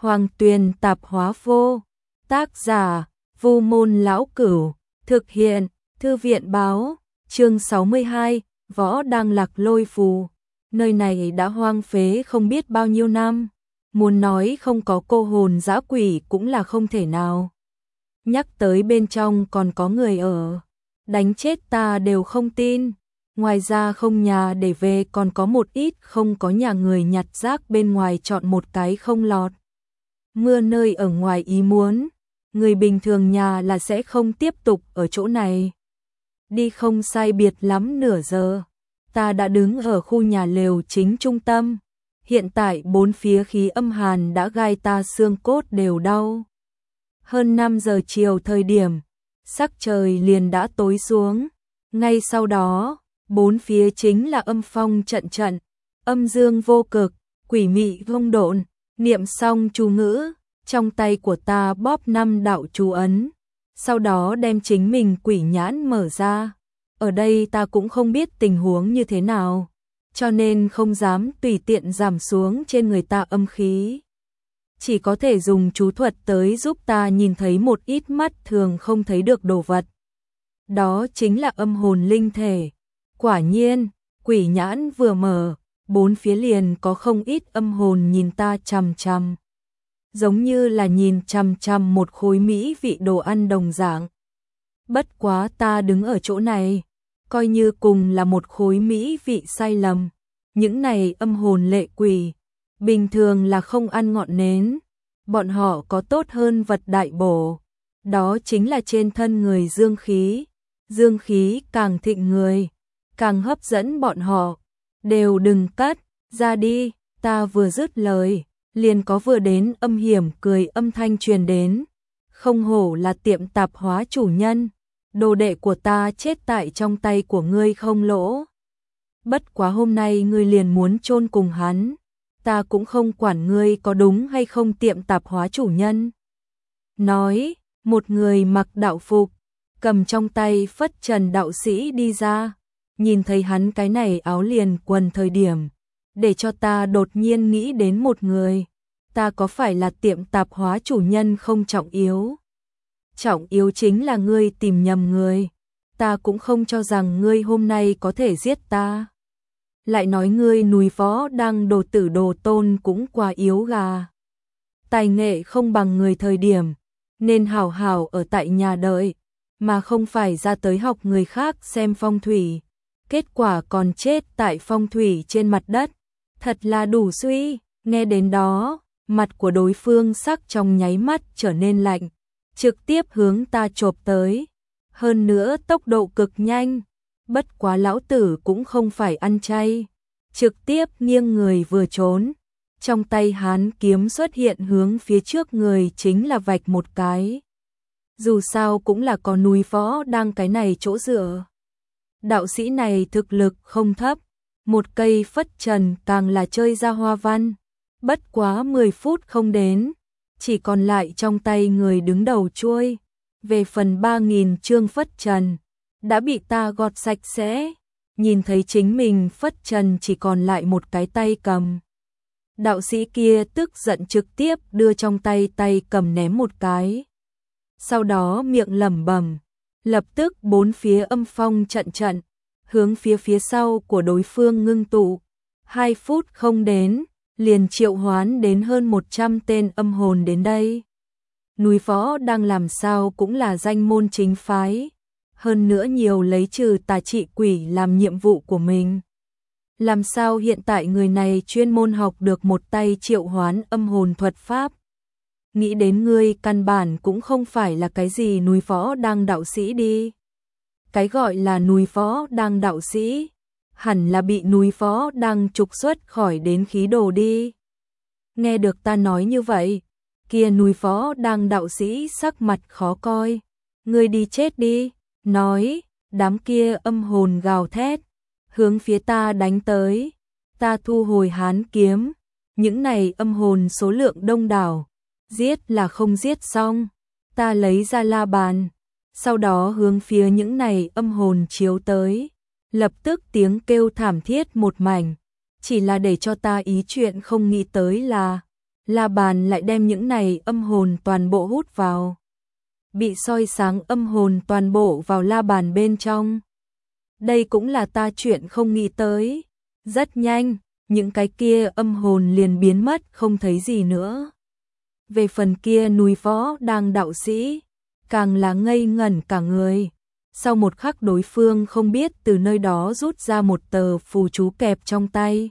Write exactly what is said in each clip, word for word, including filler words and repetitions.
Hoàng Tuyền Tạp Hóa Vô, tác giả Vu Môn Lão Cửu, thực hiện Thư viện Báo, chương sáu mươi hai, Võ Đang Lạc Lôi Phù. Nơi này đã hoang phế không biết bao nhiêu năm, muốn nói không có cô hồn dã quỷ cũng là không thể nào. Nhắc tới bên trong còn có người ở, đánh chết ta đều không tin. Ngoài ra không nhà để về còn có một ít không có nhà người nhặt rác bên ngoài chọn một cái không lọt. Mưa nơi ở ngoài ý muốn, người bình thường nhà là sẽ không tiếp tục ở chỗ này. Đi không sai biệt lắm nửa giờ, ta đã đứng ở khu nhà lều chính trung tâm. Hiện tại bốn phía khí âm hàn đã gai ta xương cốt đều đau. Hơn năm giờ chiều thời điểm, sắc trời liền đã tối xuống. Ngay sau đó, bốn phía chính là âm phong trận trận, âm dương vô cực, quỷ mị vông độn. Niệm xong chú ngữ, trong tay của ta bóp năm đạo chú ấn, sau đó đem chính mình quỷ nhãn mở ra. Ở đây ta cũng không biết tình huống như thế nào, cho nên không dám tùy tiện giảm xuống trên người ta âm khí. Chỉ có thể dùng chú thuật tới giúp ta nhìn thấy một ít mắt thường không thấy được đồ vật. Đó chính là âm hồn linh thể. Quả nhiên, quỷ nhãn vừa mở, bốn phía liền có không ít âm hồn nhìn ta chằm chằm. Giống như là nhìn chằm chằm một khối mỹ vị đồ ăn đồng dạng. Bất quá ta đứng ở chỗ này, coi như cùng là một khối mỹ vị sai lầm. Những này âm hồn lệ quỷ, bình thường là không ăn ngọn nến. Bọn họ có tốt hơn vật đại bổ, đó chính là trên thân người dương khí. Dương khí càng thịnh người, càng hấp dẫn bọn họ. Đều đừng cắt, ra đi, ta vừa dứt lời, liền có vừa đến âm hiểm cười âm thanh truyền đến. Không hổ là tiệm tạp hóa chủ nhân, đồ đệ của ta chết tại trong tay của ngươi không lỗ. Bất quá hôm nay ngươi liền muốn chôn cùng hắn, ta cũng không quản ngươi có đúng hay không tiệm tạp hóa chủ nhân. Nói, một người mặc đạo phục, cầm trong tay phất trần đạo sĩ đi ra. Nhìn thấy hắn cái này áo liền quần thời điểm, để cho ta đột nhiên nghĩ đến một người. Ta có phải là tiệm tạp hóa chủ nhân không trọng yếu? Trọng yếu chính là ngươi tìm nhầm người. Ta cũng không cho rằng ngươi hôm nay có thể giết ta. Lại nói ngươi núi Võ Đang đồ tử đồ tôn cũng quá yếu gà. Tài nghệ không bằng người thời điểm, nên hảo hảo ở tại nhà đợi, mà không phải ra tới học người khác xem phong thủy. Kết quả còn chết tại phong thủy trên mặt đất, thật là đủ suy. Nghe đến đó, mặt của đối phương sắc trong nháy mắt trở nên lạnh, trực tiếp hướng ta chộp tới, hơn nữa tốc độ cực nhanh. Bất quá lão tử cũng không phải ăn chay, trực tiếp nghiêng người vừa trốn, trong tay hắn kiếm xuất hiện hướng phía trước người chính là vạch một cái. Dù sao cũng là có núi Võ Đang cái này chỗ dựa. Đạo sĩ này thực lực không thấp, một cây phất trần càng là chơi ra hoa văn. Bất quá mười phút không đến, chỉ còn lại trong tay người đứng đầu chuôi. Về phần ba nghìn chương phất trần, đã bị ta gọt sạch sẽ. Nhìn thấy chính mình phất trần chỉ còn lại một cái tay cầm. Đạo sĩ kia tức giận trực tiếp đưa trong tay tay cầm ném một cái. Sau đó miệng lẩm bẩm. Lập tức bốn phía âm phong trận trận, hướng phía phía sau của đối phương ngưng tụ. Hai phút không đến, liền triệu hoán đến hơn một trăm tên âm hồn đến đây. Núi Võ Đang làm sao cũng là danh môn chính phái, hơn nữa nhiều lấy trừ tà trị quỷ làm nhiệm vụ của mình. Làm sao hiện tại người này chuyên môn học được một tay triệu hoán âm hồn thuật pháp? Nghĩ đến ngươi căn bản cũng không phải là cái gì núi Võ Đang đạo sĩ đi. Cái gọi là núi Võ Đang đạo sĩ, hẳn là bị núi Võ Đang trục xuất khỏi đến khí đồ đi. Nghe được ta nói như vậy, kia núi Võ Đang đạo sĩ sắc mặt khó coi. Ngươi đi chết đi, nói, đám kia âm hồn gào thét, hướng phía ta đánh tới. Ta thu hồi hán kiếm, những này âm hồn số lượng đông đảo. Giết là không giết xong, ta lấy ra la bàn, sau đó hướng phía những này âm hồn chiếu tới. Lập tức tiếng kêu thảm thiết một mảnh, chỉ là để cho ta ý chuyện không nghĩ tới là La Bàn lại đem những này âm hồn toàn bộ hút vào. Bị soi sáng âm hồn toàn bộ vào La Bàn bên trong. Đây cũng là ta chuyện không nghĩ tới. Rất nhanh, những cái kia âm hồn liền biến mất không thấy gì nữa. Về phần kia núi Võ Đang đạo sĩ, càng là ngây ngẩn cả người. Sau một khắc đối phương không biết từ nơi đó rút ra một tờ phù chú kẹp trong tay.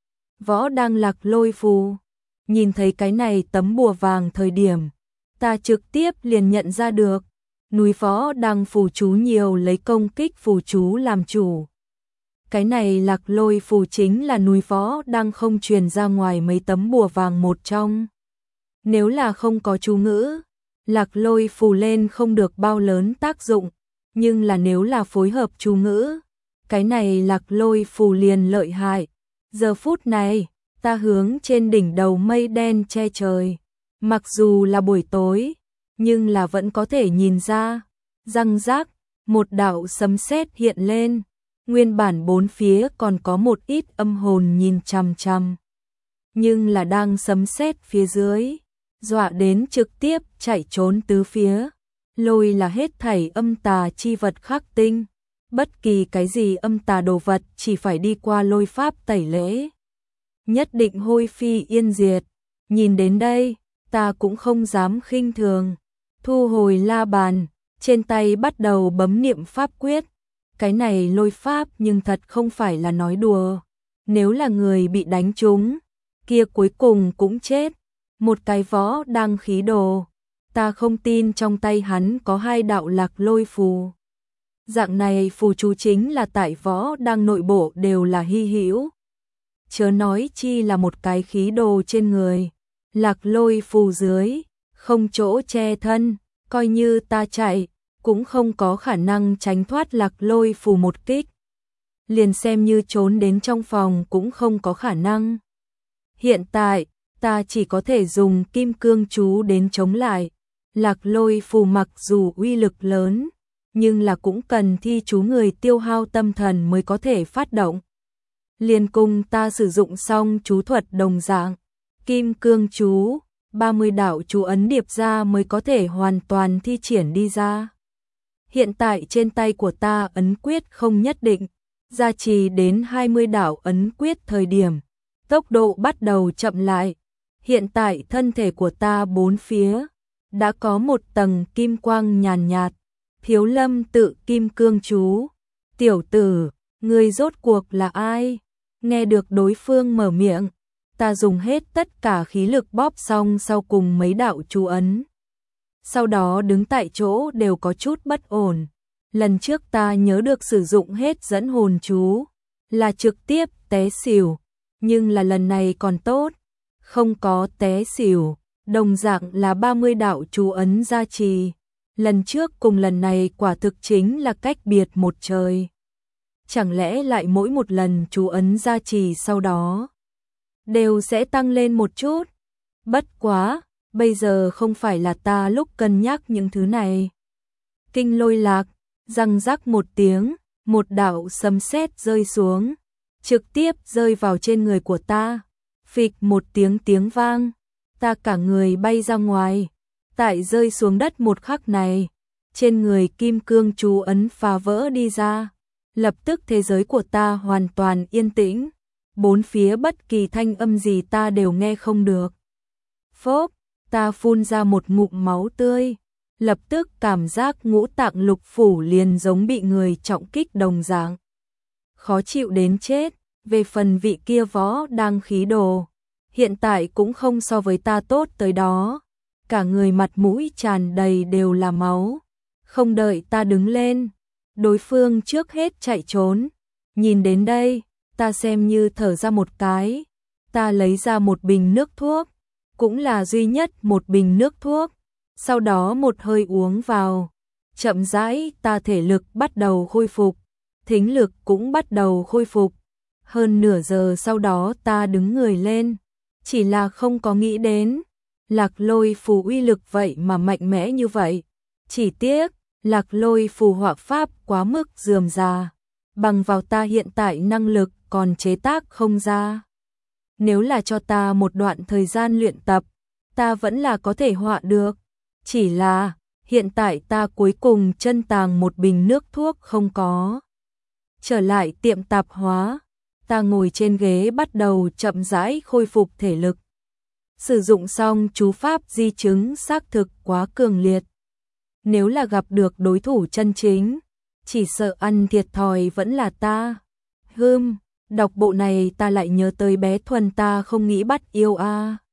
Võ Đang Lạc Lôi phù. Nhìn thấy cái này tấm bùa vàng thời điểm, ta trực tiếp liền nhận ra được. Núi Võ Đang phù chú nhiều lấy công kích phù chú làm chủ. Cái này Lạc Lôi phù chính là núi Võ Đang không truyền ra ngoài mấy tấm bùa vàng một trong. Nếu là không có chú ngữ, Lạc Lôi phù lên không được bao lớn tác dụng, nhưng là nếu là phối hợp chú ngữ, cái này Lạc Lôi phù liền lợi hại. Giờ phút này, ta hướng trên đỉnh đầu mây đen che trời, mặc dù là buổi tối, nhưng là vẫn có thể nhìn ra, răng rác, một đạo sấm sét hiện lên, nguyên bản bốn phía còn có một ít âm hồn nhìn chằm chằm, nhưng là đang sấm sét phía dưới, dọa đến trực tiếp chạy trốn tứ phía. Lôi là hết thảy âm tà chi vật khắc tinh, bất kỳ cái gì âm tà đồ vật chỉ phải đi qua lôi pháp tẩy lễ, nhất định hôi phi yên diệt. Nhìn đến đây, ta cũng không dám khinh thường, thu hồi La Bàn, trên tay bắt đầu bấm niệm pháp quyết. Cái này lôi pháp nhưng thật không phải là nói đùa, nếu là người bị đánh trúng, kia cuối cùng cũng chết. Một cái Võ Đang khí đồ, ta không tin trong tay hắn có hai đạo Lạc Lôi phù. Dạng này phù chú chính là tại Võ Đang nội bộ đều là hy hữu. Chớ nói chi là một cái khí đồ trên người, Lạc Lôi phù dưới, không chỗ che thân, coi như ta chạy, cũng không có khả năng tránh thoát Lạc Lôi phù một kích. Liền xem như trốn đến trong phòng cũng không có khả năng. Hiện tại, ta chỉ có thể dùng kim cương chú đến chống lại. Lạc Lôi phù mặc dù uy lực lớn, nhưng là cũng cần thi chú người tiêu hao tâm thần mới có thể phát động. Liên cùng ta sử dụng xong chú thuật đồng dạng, kim cương chú, ba mươi đạo chú ấn điệp ra mới có thể hoàn toàn thi triển đi ra. Hiện tại trên tay của ta ấn quyết không nhất định, gia trì đến hai mươi đạo ấn quyết thời điểm, tốc độ bắt đầu chậm lại. Hiện tại thân thể của ta bốn phía đã có một tầng kim quang nhàn nhạt. Thiếu Lâm tự kim cương chú, tiểu tử, ngươi rốt cuộc là ai? Nghe được đối phương mở miệng, ta dùng hết tất cả khí lực bóp xong sau cùng mấy đạo chú ấn. Sau đó đứng tại chỗ đều có chút bất ổn. Lần trước ta nhớ được sử dụng hết dẫn hồn chú, là trực tiếp té xỉu, nhưng là lần này còn tốt, không có té xỉu, đồng dạng là ba mươi đạo chú ấn gia trì. Lần trước cùng lần này quả thực chính là cách biệt một trời. Chẳng lẽ lại mỗi một lần chú ấn gia trì sau đó đều sẽ tăng lên một chút? Bất quá, bây giờ không phải là ta lúc cân nhắc những thứ này. Kinh lôi lạc, răng rắc một tiếng, một đạo sấm sét rơi xuống, trực tiếp rơi vào trên người của ta. Phịch một tiếng tiếng vang, ta cả người bay ra ngoài. Tại rơi xuống đất một khắc này, trên người kim cương chú ấn phá vỡ đi ra, lập tức thế giới của ta hoàn toàn yên tĩnh, bốn phía bất kỳ thanh âm gì ta đều nghe không được. Phốc, ta phun ra một ngụm máu tươi, lập tức cảm giác ngũ tạng lục phủ liền giống bị người trọng kích đồng dạng. Khó chịu đến chết, về phần vị kia Võ Đang khí đồ, hiện tại cũng không so với ta tốt tới đó. Cả người mặt mũi tràn đầy đều là máu. Không đợi ta đứng lên, đối phương trước hết chạy trốn. Nhìn đến đây, ta xem như thở ra một cái. Ta lấy ra một bình nước thuốc, cũng là duy nhất một bình nước thuốc. Sau đó một hơi uống vào. Chậm rãi ta thể lực bắt đầu khôi phục, thính lực cũng bắt đầu khôi phục. Hơn nửa giờ sau đó ta đứng người lên, chỉ là không có nghĩ đến Lạc Lôi phù uy lực vậy mà mạnh mẽ như vậy. Chỉ tiếc, Lạc Lôi phù họa pháp quá mức rườm rà, bằng vào ta hiện tại năng lực còn chế tác không ra. Nếu là cho ta một đoạn thời gian luyện tập, ta vẫn là có thể họa được. Chỉ là, hiện tại ta cuối cùng chân tàng một bình nước thuốc không có. Trở lại tiệm tạp hóa, ta ngồi trên ghế bắt đầu chậm rãi khôi phục thể lực. Sử dụng xong chú pháp di chứng xác thực quá cường liệt. Nếu là gặp được đối thủ chân chính, chỉ sợ ăn thiệt thòi vẫn là ta. Hừm, đọc bộ này ta lại nhớ tới bé Thuần ta không nghĩ bắt yêu a.